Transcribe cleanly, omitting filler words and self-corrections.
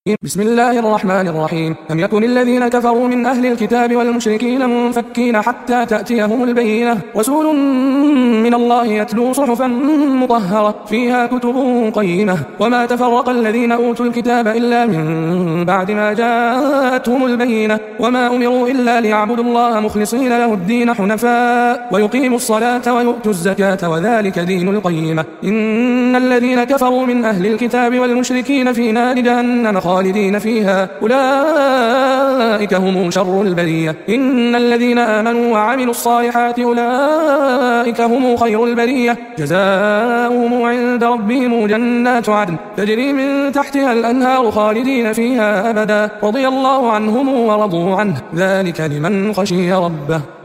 بسم الله الرحمن الرحيم. لم يكن الذين كفروا من أهل الكتاب والمشركين منفكين حتى تأتيهم البينة، رسول من الله يتلو صحفا مطهرة فيها كتب قيمة. وما تفرق الذين أوتوا الكتاب إلا من بعد ما جاءتهم البينة، وما أمروا إلا ليعبدوا الله مخلصين له الدين حنفاء ويقيموا الصلاة ويؤتوا الزكاة وذلك دين القيمة. إن الذين كفروا من أهل الكتاب والمشركين في نار جهنم خالدين فيها، أولئك هم شر البرية. إن الذين آمنوا وعملوا الصالحات أولئك هم خير البرية، جزاؤهم عند ربهم جنات عدن تجري من تحتها الأنهار خالدين فيها أبدا، رضي الله عنهم ورضوا عنه، ذلك لمن خشي ربه.